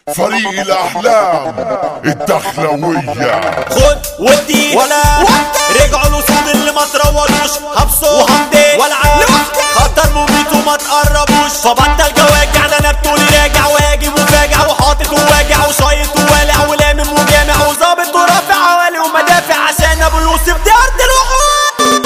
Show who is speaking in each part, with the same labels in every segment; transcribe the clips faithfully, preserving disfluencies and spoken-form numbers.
Speaker 1: فريق الأحلام الدخلوية.
Speaker 2: خد ودي ولا رجعوا الأسود اللي ما تروروش هبصوا وهمدي والعاب خطر مميت وما تقربوش فبطل جواجع ده أنا بتقولي راجع واجب وفاجع وحاطط وواجع وشايط ووالع ولامم وجامع وظابط ورافع عوالي ومدافع عشان أبو يوسف دي أرض الوحوش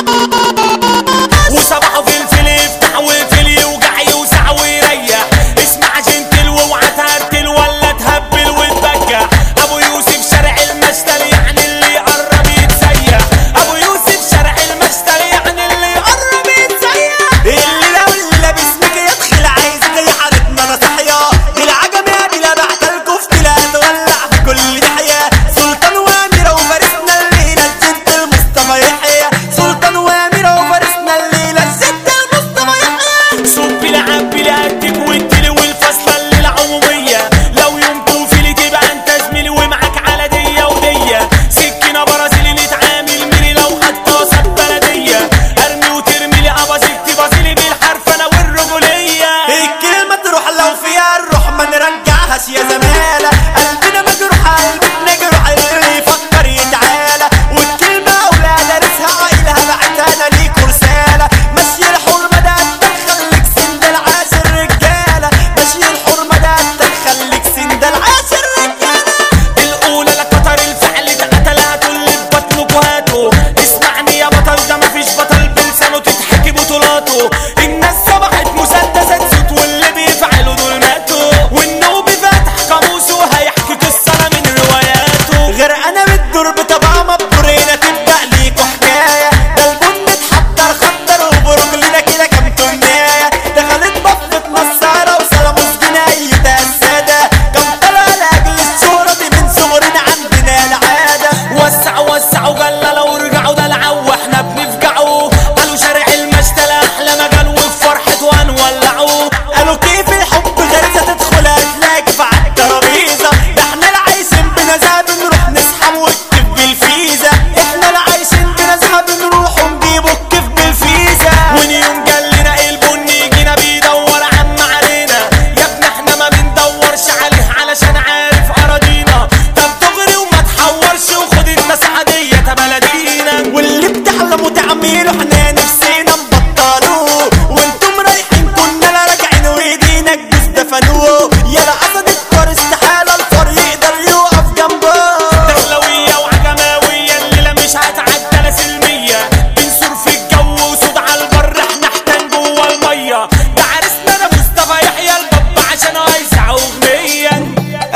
Speaker 2: وصباحه في الفيلي يفتح وفيلي يوجع يوسع ويريح اسمع جنتل واوعى تهرتل ولا تهبل وتبجح ابو يوسف شارع المشتل يعني اللي يقرب يتسيح ابو يوسف شارع المشتل يعني اللي يقرب يتسيح اللي لو اللي لابس ميكي يدخل عايز زي حالتنا انا صحيا العجم يا دي لا بعت الكفت لا تولع في كل ناحيه سلطان واميره وفارسنا الليله الجنت المصطفى يحيى سلطان واميره وفارسنا الليله الجنت المصطفى يحيى صب لعب لقدك والتلي والفصله الليله عموميه لو يوم توفيلي تبقى انت زميلي ومعاك على ديه وديه سكينه برازيلي نتعامل ميري لو حتى وسط بلديه ارمي وترمي لي ابازيك تبازيلي بالحرفنه والرجوليه الكلمه تروح لو فيها الروح ما نرجعهاش يا زماله قلبنا مجروح قلبنا جروح اللي يفكر يتعالى والكلمه اولاد دارسها عايلها بعتها انا ليكوا رساله ماشي الحرمه ده تخليك سندل عاشر رجاله ماشي الحرمه ده تخليك سندل عاشر رجاله الاولى لقطر الفعل ده قتلها تقول ببطنكوا هاتوا اسمعني يا بطل ده مفيش بطل بلسانه تتحكي بطولاته الناس صبحت مسدسات صوت واللي بيفعلوا دول ماتوا والنوبي فاتح قاموسه هيحكي قصه من رواياته غير انا بتدور بطبع مبرينا تبدا ليكوا حكايه ده البن اتحضر خطر وبرجلنا كده كام تمنايه دخلت بفة نصارى وسلاموس جناية الساده كم طلع لاجل الصوره دي من صغرنا عندنا العاده وسعوا وسعوا جللوا ورجعوا دلعوا واحنا بنفجعوا قالوا شارع المشتل احلى مجال وفي فرحته هنولعوا قالوا كيف الحب غريزه تدخل هتلاقي في عالترابيزه ده احنا اللي عايشين بنزهه بنروح نسحب والكيف بالفيزا احنا اللي عايشين بنزهه بنروح ونجيب الكيف بالفيزا ونيوم جالنا البن يجينا بيدور عم علينا يا ابني احنا ما بندورش عليه علشان عارف اراضينا طب تغري وما تحورش وخد الناس عاديه بلدينا واللي بتحلموا تعملوا احنا نفسينا نبطلوه وانتم رايحين كنا لا راجعين وايدينا الجوز دفنوه يا الاسد الكار استحاله الفار يقدر يقف جنبه دخلويه وعجماويه الليله مش هتعدى لا سلميه بنسور في الجو وصوت على البر احنا احتان جوه الميه ده عرسنا انا مصطفى يحيى الباب عشان هيسع اغنيه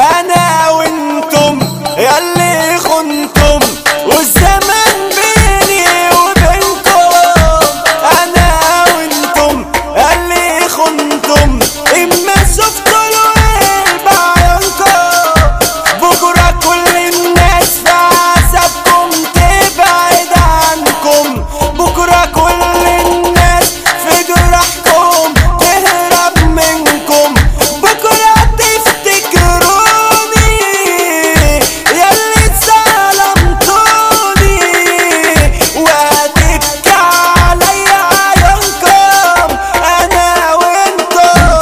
Speaker 2: انا وانتم ياللي خنتم والزمن بيني وبينكم انا وانتم ياللي خنتم اما شفتوا الويل بعيونكم بكره كل الناس في عذابكم تبعد عنكم بكره كل الناس في جراحكم تهرب منكم بكره تفتكروني ياللي ظلمتوني وهتبكي عليا عيونكم انا وانتم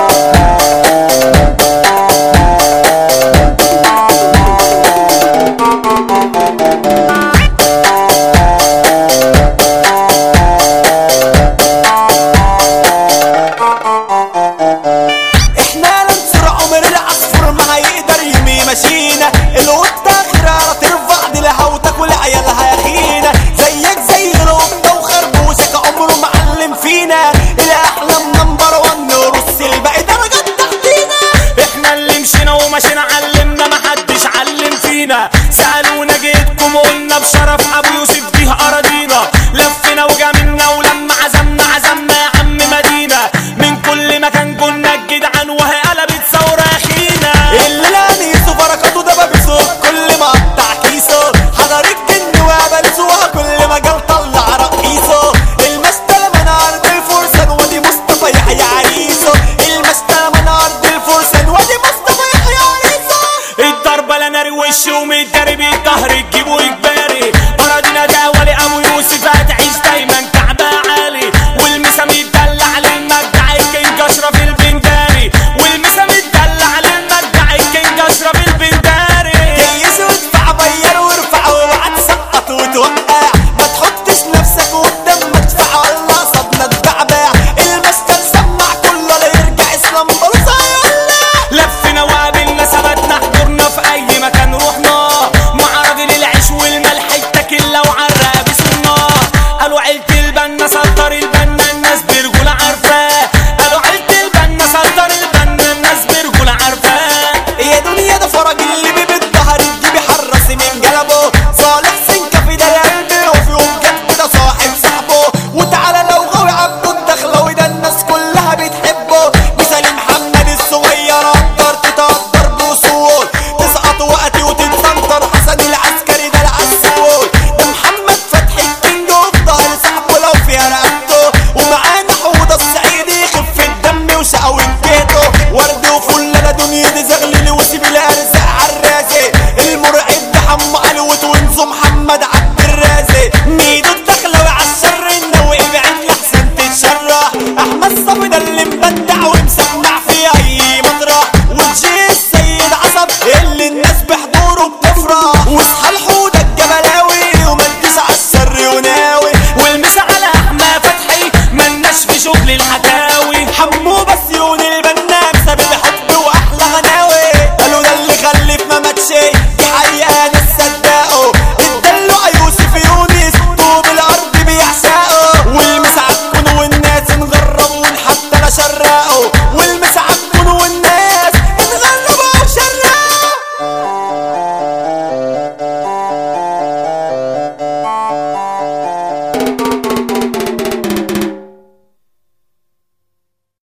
Speaker 2: احنا لنصر عمر العصفور ما هيقدر يمي ماشينا القطه خراره ترفع ديلها وتاكل عيالها يا خينا زيك زي القطه وخربوشك عمره معلم فينا الاحلام نمبر وان نرص الباقي درجات تحتينا احنا اللي مشينا ومشينا